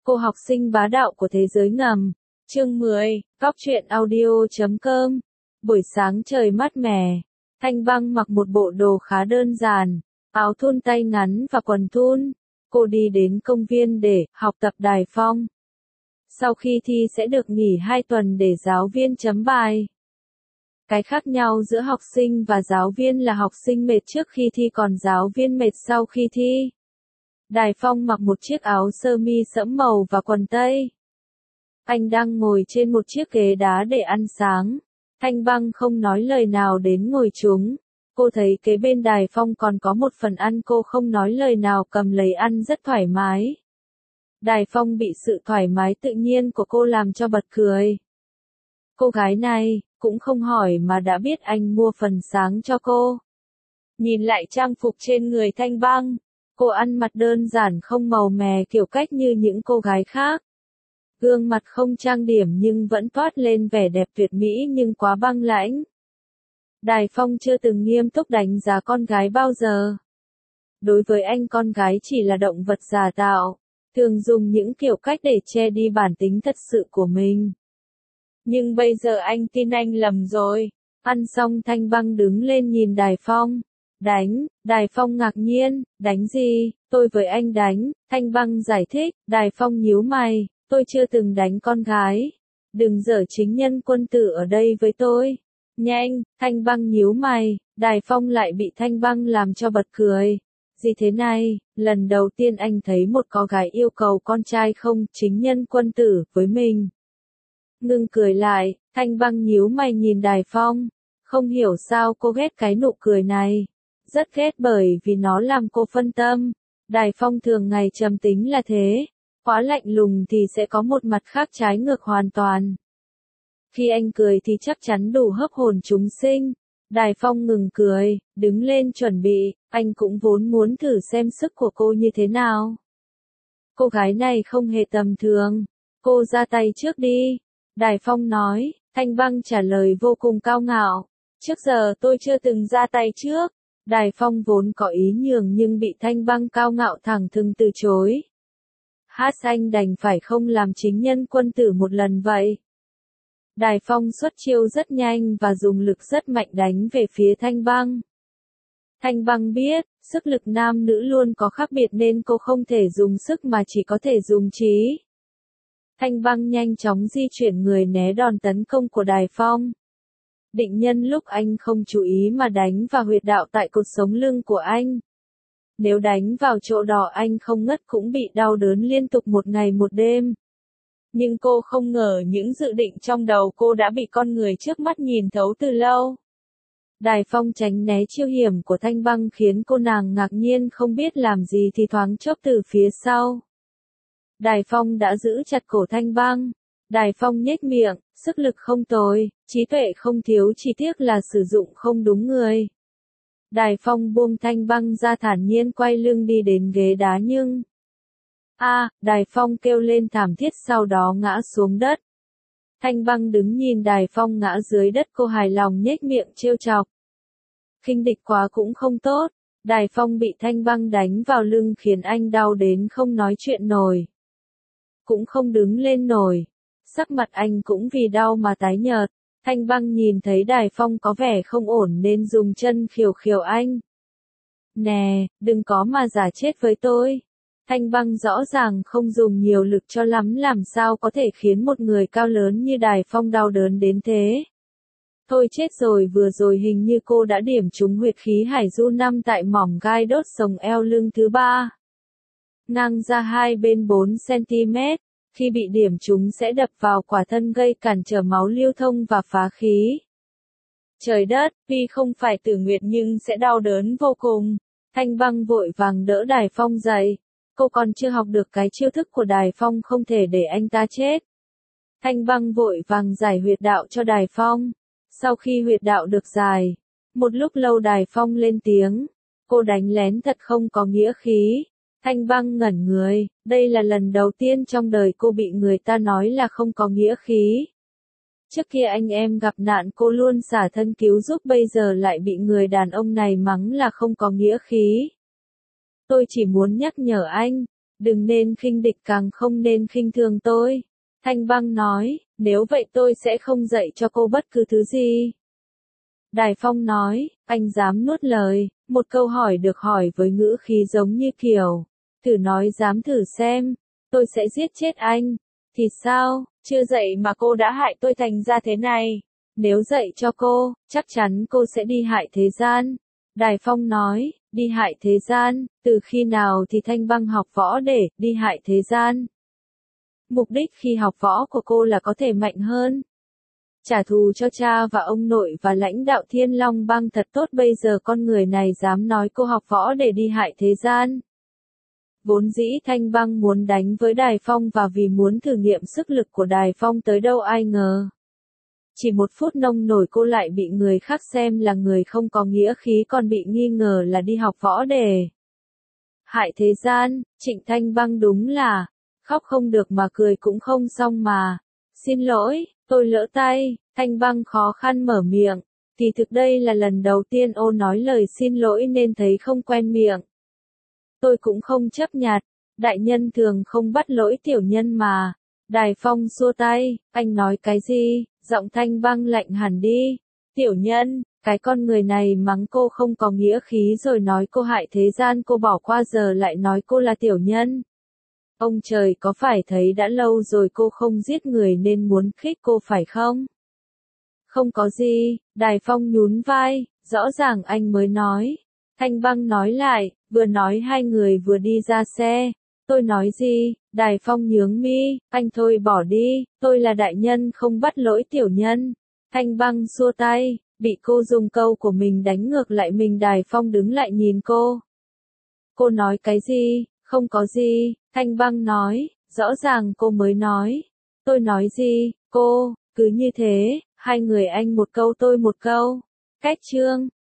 Cô học sinh bá đạo của thế giới ngầm. Chương 10, Cóc truyện audio.com. Buổi sáng trời mát mẻ. Thanh Băng mặc một bộ đồ khá đơn giản, áo thun tay ngắn và quần thun. Cô đi đến công viên để học tập đài phong. Sau khi thi sẽ được nghỉ 2 tuần để giáo viên chấm bài. Cái khác nhau giữa học sinh và giáo viên là học sinh mệt trước khi thi còn giáo viên mệt sau khi thi. Đài Phong mặc một chiếc áo sơ mi sẫm màu và quần tây. Anh đang ngồi trên một chiếc ghế đá để ăn sáng. Thanh Băng không nói lời nào đến ngồi xuống. Cô thấy kế bên Đài Phong còn có một phần ăn, cô không nói lời nào cầm lấy ăn rất thoải mái. Đài Phong bị sự thoải mái tự nhiên của cô làm cho bật cười. Cô gái này cũng không hỏi mà đã biết anh mua phần sáng cho cô. Nhìn lại trang phục trên người Thanh Băng, cô ăn mặc đơn giản không màu mè kiểu cách như những cô gái khác. Gương mặt không trang điểm nhưng vẫn toát lên vẻ đẹp tuyệt mỹ nhưng quá băng lãnh. Đài Phong chưa từng nghiêm túc đánh giá con gái bao giờ. Đối với anh con gái chỉ là động vật giả tạo, thường dùng những kiểu cách để che đi bản tính thật sự của mình. Nhưng bây giờ anh tin anh lầm rồi. Ăn xong Thanh Băng đứng lên nhìn Đài Phong. Đánh, Đài Phong ngạc nhiên, đánh gì, tôi với anh đánh, Thanh Băng giải thích, Đài Phong nhíu mày, tôi chưa từng đánh con gái. Đừng giở chính nhân quân tử ở đây với tôi. Nhanh, Thanh Băng nhíu mày, Đài Phong lại bị Thanh Băng làm cho bật cười. Gì thế này, lần đầu tiên anh thấy một cô gái yêu cầu con trai không chính nhân quân tử với mình. Ngưng cười lại, Thanh Băng nhíu mày nhìn Đài Phong. Không hiểu sao cô ghét cái nụ cười này. Rất ghét bởi vì nó làm cô phân tâm. Đài Phong thường ngày trầm tính là thế. Quá lạnh lùng thì sẽ có một mặt khác trái ngược hoàn toàn. Khi anh cười thì chắc chắn đủ hấp hồn chúng sinh. Đài Phong ngừng cười, đứng lên chuẩn bị, anh cũng vốn muốn thử xem sức của cô như thế nào. Cô gái này không hề tầm thường. Cô ra tay trước đi. Đài Phong nói, Thanh Băng trả lời vô cùng cao ngạo. Trước giờ tôi chưa từng ra tay trước. Đài Phong vốn có ý nhường nhưng bị Thanh Băng cao ngạo thẳng thừng từ chối. Hát anh đành phải không làm chính nhân quân tử một lần vậy. Đài Phong xuất chiêu rất nhanh và dùng lực rất mạnh đánh về phía Thanh Băng. Thanh Băng biết, sức lực nam nữ luôn có khác biệt nên cô không thể dùng sức mà chỉ có thể dùng trí. Thanh Băng nhanh chóng di chuyển người né đòn tấn công của Đài Phong. Định nhân lúc anh không chú ý mà đánh vào huyệt đạo tại cột sống lưng của anh. Nếu đánh vào chỗ đó anh không ngất cũng bị đau đớn liên tục một ngày một đêm. Nhưng cô không ngờ những dự định trong đầu cô đã bị con người trước mắt nhìn thấu từ lâu. Đài Phong tránh né chiêu hiểm của Thanh Băng khiến cô nàng ngạc nhiên không biết làm gì thì thoáng chốc từ phía sau. Đài Phong đã giữ chặt cổ Thanh Băng. Đài Phong nhếch miệng, sức lực không tồi, trí tuệ không thiếu, chỉ tiếc là sử dụng không đúng người. Đài Phong buông Thanh Băng ra thản nhiên quay lưng đi đến ghế đá nhưng... Đài Phong kêu lên thảm thiết sau đó ngã xuống đất. Thanh Băng đứng nhìn Đài Phong ngã dưới đất, cô hài lòng nhếch miệng trêu chọc. Khinh địch quá cũng không tốt. Đài Phong bị Thanh Băng đánh vào lưng khiến anh đau đến không nói chuyện nổi. Cũng không đứng lên nổi. Sắc mặt anh cũng vì đau mà tái nhợt. Thanh Băng nhìn thấy Đài Phong có vẻ không ổn nên dùng chân khiều khiều anh. Nè, đừng có mà giả chết với tôi. Thanh Băng rõ ràng không dùng nhiều lực cho lắm, làm sao có thể khiến một người cao lớn như Đài Phong đau đớn đến thế. Thôi chết rồi, vừa rồi hình như cô đã điểm trúng huyệt khí hải du 5 tại mỏm gai đốt sống eo lưng thứ 3. Ngang ra hai bên 4 cm. Khi bị điểm trúng sẽ đập vào quả thân gây cản trở máu lưu thông và phá khí. Trời đất, tuy không phải tử nguyệt nhưng sẽ đau đớn vô cùng. Thanh Băng vội vàng đỡ Đài Phong dậy. Cô còn chưa học được cái chiêu thức của Đài Phong, không thể để anh ta chết. Thanh Băng vội vàng giải huyệt đạo cho Đài Phong. Sau khi huyệt đạo được giải, một lúc lâu Đài Phong lên tiếng. Cô đánh lén thật không có nghĩa khí. Thanh Băng ngẩn người, đây là lần đầu tiên trong đời cô bị người ta nói là không có nghĩa khí. Trước kia anh em gặp nạn cô luôn xả thân cứu giúp, bây giờ lại bị người đàn ông này mắng là không có nghĩa khí. Tôi chỉ muốn nhắc nhở anh, Đừng nên khinh địch càng không nên khinh thường tôi. Thanh Băng nói, nếu vậy tôi sẽ không dạy cho cô bất cứ thứ gì. Đài Phong nói, anh dám nuốt lời, một câu hỏi được hỏi với ngữ khí giống như kiểu, thử nói dám thử xem, tôi sẽ giết chết anh. Thì sao, chưa dạy mà cô đã hại tôi thành ra thế này. Nếu dạy cho cô, chắc chắn cô sẽ đi hại thế gian. Đài Phong nói, đi hại thế gian, từ khi nào thì Thanh Băng học võ để đi hại thế gian? Mục đích khi học võ của cô là có thể mạnh hơn. Trả thù cho cha và ông nội và lãnh đạo Thiên Long Bang thật tốt, bây giờ con người này dám nói cô học võ để đi hại thế gian. Vốn dĩ Thanh Băng muốn đánh với Đài Phong và vì muốn thử nghiệm sức lực của Đài Phong tới đâu ai ngờ. Chỉ một phút nông nổi cô lại bị người khác xem là người không có nghĩa khí, còn bị nghi ngờ là đi học võ để hại thế gian. Trịnh Thanh Băng đúng là khóc không được mà cười cũng không xong mà. Xin lỗi, tôi lỡ tay. Thanh Băng khó khăn mở miệng. Thì thực đây là lần đầu tiên ô nói lời xin lỗi nên thấy không quen miệng. Tôi cũng không chấp nhặt. Đại nhân thường không bắt lỗi tiểu nhân mà. Đài Phong xua tay. Anh nói cái gì? Giọng Thanh Băng lạnh hẳn đi. Tiểu nhân, cái con người này mắng cô không có nghĩa khí rồi nói cô hại thế gian, cô bỏ qua giờ lại nói cô là tiểu nhân. Ông trời, có phải thấy đã lâu rồi cô không giết người nên muốn khích cô phải không? Không có gì, Đài Phong nhún vai, rõ ràng anh mới nói. Thanh Băng nói lại, vừa nói hai người vừa đi ra xe. Tôi nói gì? Đài Phong nhướng mi, anh thôi bỏ đi, tôi là đại nhân không bắt lỗi tiểu nhân. Thanh Băng xua tay, bị cô dùng câu của mình đánh ngược lại mình. Đài Phong đứng lại nhìn cô. Cô nói cái gì? Không có gì, Thanh Băng nói, rõ ràng cô mới nói. Tôi nói gì? Cô, cứ như thế, hai người anh một câu tôi một câu. Cách chương